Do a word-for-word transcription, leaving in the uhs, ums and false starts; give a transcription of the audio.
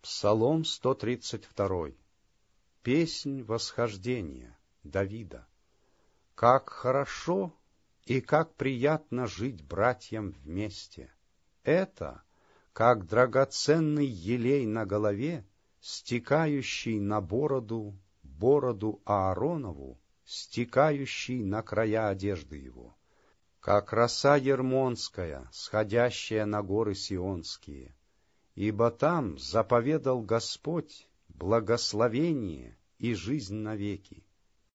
Псалом сто тридцать два. Песнь восхождения Давида. Как хорошо и как приятно жить братьям вместе! Это, как драгоценный елей на голове, стекающий на бороду, бороду Ааронову, стекающий на края одежды его, как роса ермонская, сходящая на горы сионские. Ибо там заповедал Господь благословение и жизнь навеки.